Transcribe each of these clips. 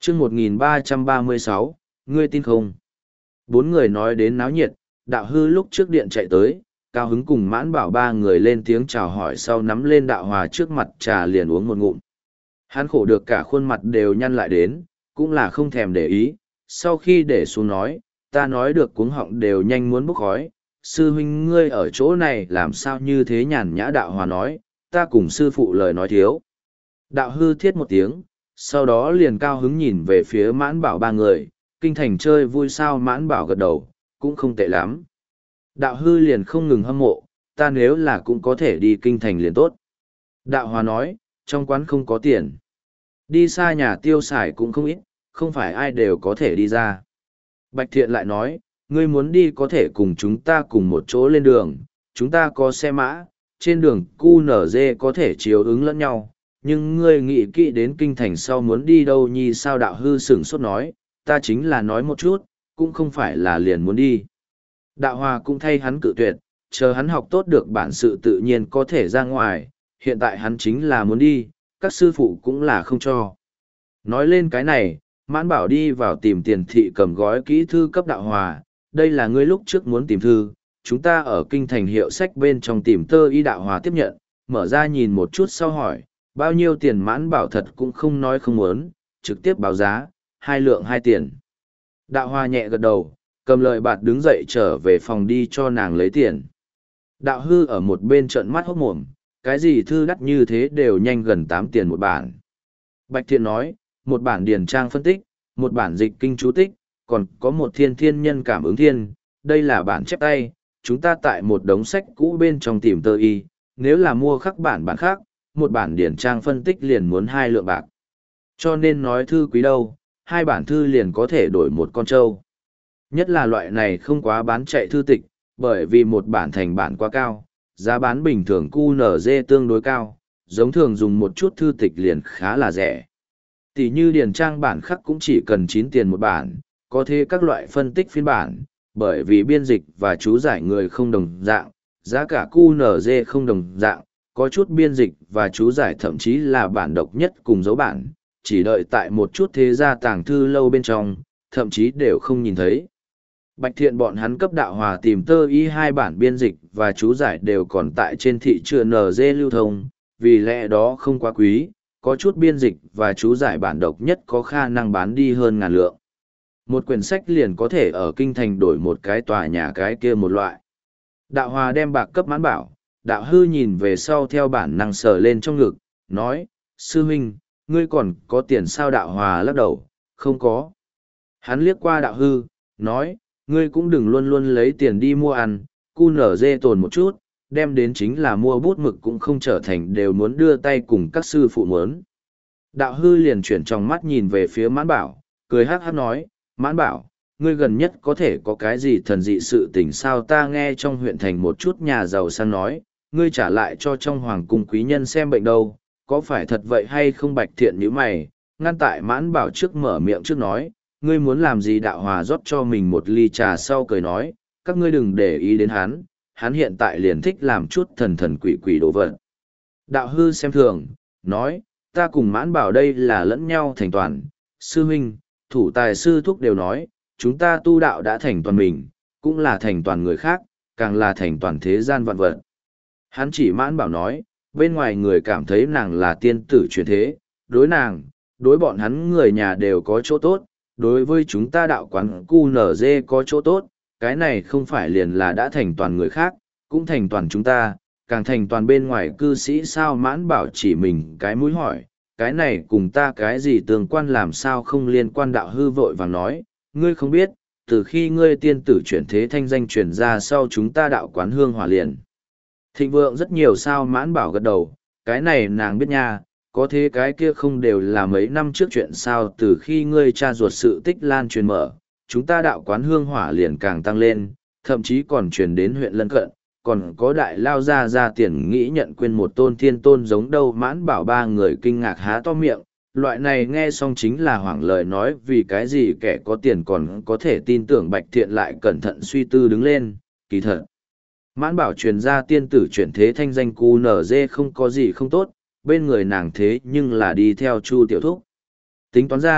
chương 1336, ngươi tin không? Bốn người nói đến náo nhiệt, đạo hư lúc trước điện chạy tới, cao hứng cùng mãn bảo ba người lên tiếng chào hỏi sau nắm lên đạo hòa trước mặt trà liền uống một ngụm. Hắn khổ được cả khuôn mặt đều nhăn lại đến, cũng là không thèm để ý, sau khi để xuống nói, ta nói được cuống họng đều nhanh muốn bốc khói, sư huynh ngươi ở chỗ này làm sao như thế nhàn nhã. Đạo hòa nói, ta cùng sư phụ lời nói thiếu. Đạo hư thiết một tiếng, sau đó liền cao hứng nhìn về phía mãn bảo ba người, kinh thành chơi vui sao? Mãn bảo gật đầu, cũng không tệ lắm. Đạo hư liền không ngừng hâm mộ, ta nếu là cũng có thể đi kinh thành liền tốt. Đạo hòa nói, trong quán không có tiền. Đi xa nhà tiêu xài cũng không ít, không phải ai đều có thể đi ra. Bạch Thiện lại nói, ngươi muốn đi có thể cùng chúng ta cùng một chỗ lên đường, chúng ta có xe mã, trên đường QNZ có thể chiếu ứng lẫn nhau, nhưng ngươi nghĩ kỹ đến kinh thành sau muốn đi đâu nhi? Sao? Đạo hư sửng sốt nói, ta chính là nói một chút, cũng không phải là liền muốn đi. Đạo hòa cũng thay hắn cự tuyệt, chờ hắn học tốt được bản sự tự nhiên có thể ra ngoài, hiện tại hắn chính là muốn đi, các sư phụ cũng là không cho. Nói lên cái này, mãn bảo đi vào tìm Tiền Thị cầm gói kỹ thư cấp đạo hòa, đây là ngươi lúc trước muốn tìm thư, chúng ta ở kinh thành hiệu sách bên trong tìm tơ y. Đạo hòa tiếp nhận, mở ra nhìn một chút sau hỏi, bao nhiêu tiền? Mãn bảo thật cũng không nói không muốn, trực tiếp báo giá, 2 lượng 2 tiền. Đạo hòa nhẹ gật đầu, cầm lợi bạt đứng dậy trở về phòng đi cho nàng lấy tiền. Đạo hư ở một bên trợn mắt hốt mồm, cái gì thư đắt như thế đều nhanh gần 8 tiền một bản. Bạch Thiện nói, một bản điển trang phân tích, một bản dịch kinh chú tích, còn có một thiên nhân cảm ứng thiên, đây là bản chép tay, chúng ta tại một đống sách cũ bên trong tìm tơ y, nếu là mua khắc bản khác, một bản điển trang phân tích liền muốn 2 lượng bạc. Cho nên nói thư quý đâu, 2 bản thư liền có thể đổi một con trâu. Nhất là loại này không quá bán chạy thư tịch, bởi vì một bản thành bản quá cao, giá bán bình thường QNZ tương đối cao, giống thường dùng một chút thư tịch liền khá là rẻ. Tỷ như điển trang bản khắc cũng chỉ cần 9 tiền một bản, có thể các loại phân tích phiên bản, bởi vì biên dịch và chú giải người không đồng dạng, giá cả QNZ không đồng dạng, có chút biên dịch và chú giải thậm chí là bản độc nhất cùng dấu bản, chỉ đợi tại một chút thế gia tàng thư lâu bên trong, thậm chí đều không nhìn thấy. Bạch Thiện bọn hắn cấp đạo hòa tìm tơ y 2 bản biên dịch và chú giải đều còn tại trên thị trường NG lưu thông, vì lẽ đó không quá quý, có chút biên dịch và chú giải bản độc nhất có khả năng bán đi hơn 1000 lượng. Một quyển sách liền có thể ở kinh thành đổi một cái tòa nhà cái kia một loại. Đạo hòa đem bạc cấp mãn bảo, đạo hư nhìn về sau theo bản năng sờ lên trong ngực, nói, sư huynh, ngươi còn có tiền sao? Đạo hòa lắc đầu, không có. Hắn liếc qua đạo hư, nói, ngươi cũng đừng luôn luôn lấy tiền đi mua ăn, QNZ tồn một chút, đem đến chính là mua bút mực cũng không trở thành đều muốn đưa tay cùng các sư phụ muốn. Đạo hư liền chuyển trong mắt nhìn về phía mãn bảo, cười hát hát nói, mãn bảo, ngươi gần nhất có thể có cái gì thần dị sự tình sao? Ta nghe trong huyện thành một chút nhà giàu sang nói, ngươi trả lại cho trong hoàng cung quý nhân xem bệnh đâu, có phải thật vậy hay không? Bạch Thiện như mày, ngăn tại mãn bảo trước mở miệng trước nói, ngươi muốn làm gì? Đạo hòa rót cho mình một ly trà sau cười nói, các ngươi đừng để ý đến hắn, hắn hiện tại liền thích làm chút thần quỷ đồ vật. Đạo hư xem thường, nói, ta cùng mãn bảo đây là lẫn nhau thành toàn, sư huynh, thủ tài sư thúc đều nói, chúng ta tu đạo đã thành toàn mình, cũng là thành toàn người khác, càng là thành toàn thế gian vạn vật. Hắn chỉ mãn bảo nói, bên ngoài người cảm thấy nàng là tiên tử truyền thế, đối nàng, đối bọn hắn người nhà đều có chỗ tốt, đối với chúng ta đạo quán QNZ có chỗ tốt, cái này không phải liền là đã thành toàn người khác, cũng thành toàn chúng ta, càng thành toàn bên ngoài cư sĩ sao? Mãn bảo chỉ mình cái mũi hỏi, cái này cùng ta cái gì tương quan? Làm sao không liên quan? Đạo hư vội vàng nói, ngươi không biết, từ khi ngươi tiên tử chuyển thế thanh danh truyền ra sau chúng ta đạo quán hương hỏa liền thịnh vượng rất nhiều sao? Mãn bảo gật đầu, cái này nàng biết nha, có thế cái kia không đều là mấy năm trước chuyện sao? Từ khi ngươi cha ruột sự tích lan truyền mở, chúng ta đạo quán hương hỏa liền càng tăng lên, thậm chí còn truyền đến huyện lân cận, còn có đại lao ra tiền nghĩ nhận quên một tôn thiên tôn giống đâu. Mãn bảo ba người kinh ngạc há to miệng, loại này nghe xong chính là hoảng lời nói, vì cái gì kẻ có tiền còn có thể tin tưởng. Bạch Thiện lại cẩn thận suy tư đứng lên, kỳ thật. Mãn bảo truyền ra tiên tử chuyển thế thanh danh QNZ không có gì không tốt, bên người nàng thế nhưng là đi theo Chu tiểu thúc. Tính toán ra,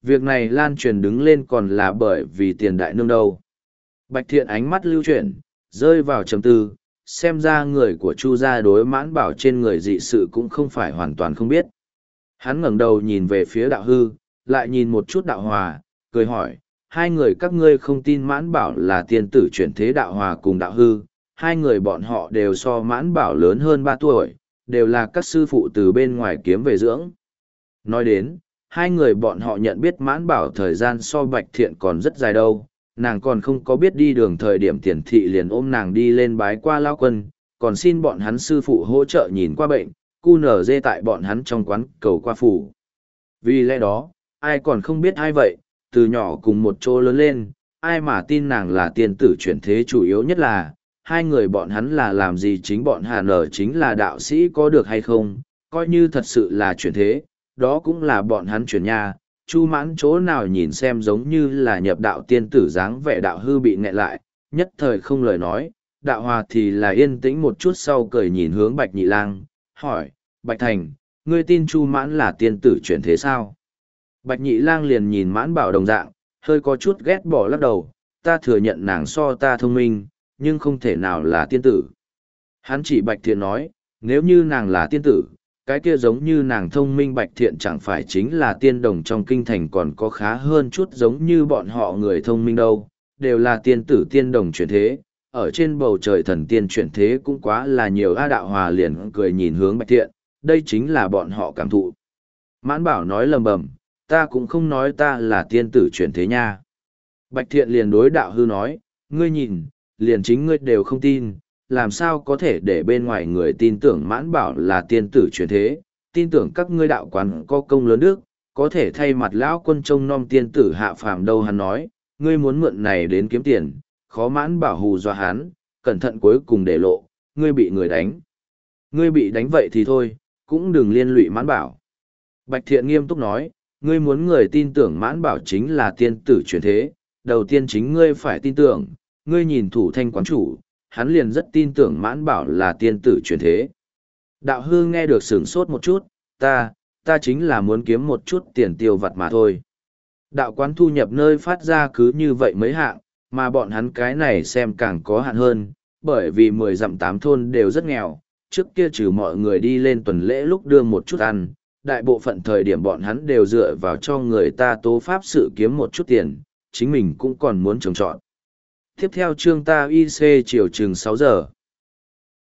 việc này lan truyền đứng lên còn là bởi vì tiền đại nương đâu. Bạch Thiện ánh mắt lưu chuyển, rơi vào trầm tư, xem ra người của Chu gia đối Mãn Bảo trên người dị sự cũng không phải hoàn toàn không biết. Hắn ngẩng đầu nhìn về phía đạo hư, lại nhìn một chút đạo hòa, cười hỏi, hai người các ngươi không tin Mãn Bảo là tiên tử chuyển thế. Đạo hòa cùng đạo hư, hai người bọn họ đều so Mãn Bảo lớn hơn 3 tuổi, đều là các sư phụ từ bên ngoài kiếm về dưỡng. Nói đến, hai người bọn họ nhận biết Mãn Bảo thời gian so Bạch Thiện còn rất dài đâu, nàng còn không có biết đi đường thời điểm Tiền thị liền ôm nàng đi lên bái qua lao quân, còn xin bọn hắn sư phụ hỗ trợ nhìn qua bệnh, cu nở dê tại bọn hắn trong quán cầu qua phủ. Vì lẽ đó, ai còn không biết ai vậy, từ nhỏ cùng một chỗ lớn lên, ai mà tin nàng là tiên tử chuyển thế. Chủ yếu nhất là, hai người bọn hắn là làm gì, chính bọn Hà Nở chính là đạo sĩ có được hay không, coi như thật sự là chuyển thế, đó cũng là bọn hắn chuyển nha. Chu Mãn chỗ nào nhìn xem giống như là nhập đạo tiên tử dáng vẻ. Đạo hư bị nghẹn lại, nhất thời không lời nói. Đạo hòa thì là yên tĩnh một chút sau cười nhìn hướng Bạch Nhị Lang, hỏi, Bạch Thành, ngươi tin Chu Mãn là tiên tử chuyển thế sao? Bạch Nhị Lang liền nhìn Mãn Bảo đồng dạng, hơi có chút ghét bỏ lắc đầu, ta thừa nhận nàng so ta thông minh, nhưng không thể nào là tiên tử. Hắn chỉ Bạch Thiện nói, nếu như nàng là tiên tử, cái kia giống như nàng thông minh Bạch Thiện chẳng phải chính là tiên đồng trong kinh thành còn có khá hơn chút giống như bọn họ người thông minh đâu, đều là tiên tử tiên đồng chuyển thế, ở trên bầu trời thần tiên chuyển thế cũng quá là nhiều. A đạo hòa liền cười nhìn hướng Bạch Thiện, đây chính là bọn họ cảm thụ. Mãn Bảo nói lầm bầm, ta cũng không nói ta là tiên tử chuyển thế nha. Bạch Thiện liền đối đạo hư nói, ngươi nhìn, liền chính ngươi đều không tin, làm sao có thể để bên ngoài người tin tưởng Mãn Bảo là tiên tử chuyển thế, tin tưởng các ngươi đạo quán có công lớn đức, có thể thay mặt lão quân trông nom tiên tử hạ phàm đâu. Hắn nói, ngươi muốn mượn này đến kiếm tiền, khó Mãn Bảo hù dọa hắn, cẩn thận cuối cùng để lộ, ngươi bị người đánh. Ngươi bị đánh vậy thì thôi, cũng đừng liên lụy Mãn Bảo. Bạch Thiện nghiêm túc nói, ngươi muốn người tin tưởng Mãn Bảo chính là tiên tử chuyển thế, đầu tiên chính ngươi phải tin tưởng, ngươi nhìn Thủ Thanh quán chủ, hắn liền rất tin tưởng Mãn Bảo là tiên tử chuyển thế. Đạo hư nghe được sửng sốt một chút, ta chính là muốn kiếm một chút tiền tiêu vặt mà thôi. Đạo quán thu nhập nơi phát ra cứ như vậy mấy hạng, mà bọn hắn cái này xem càng có hạn hơn, bởi vì 10 dặm 8 thôn đều rất nghèo, trước kia trừ mọi người đi lên tuần lễ lúc đưa một chút ăn, đại bộ phận thời điểm bọn hắn đều dựa vào cho người ta tố pháp sự kiếm một chút tiền, chính mình cũng còn muốn trồng trọt. Tiếp theo chương ta IC chiều chừng 6 giờ.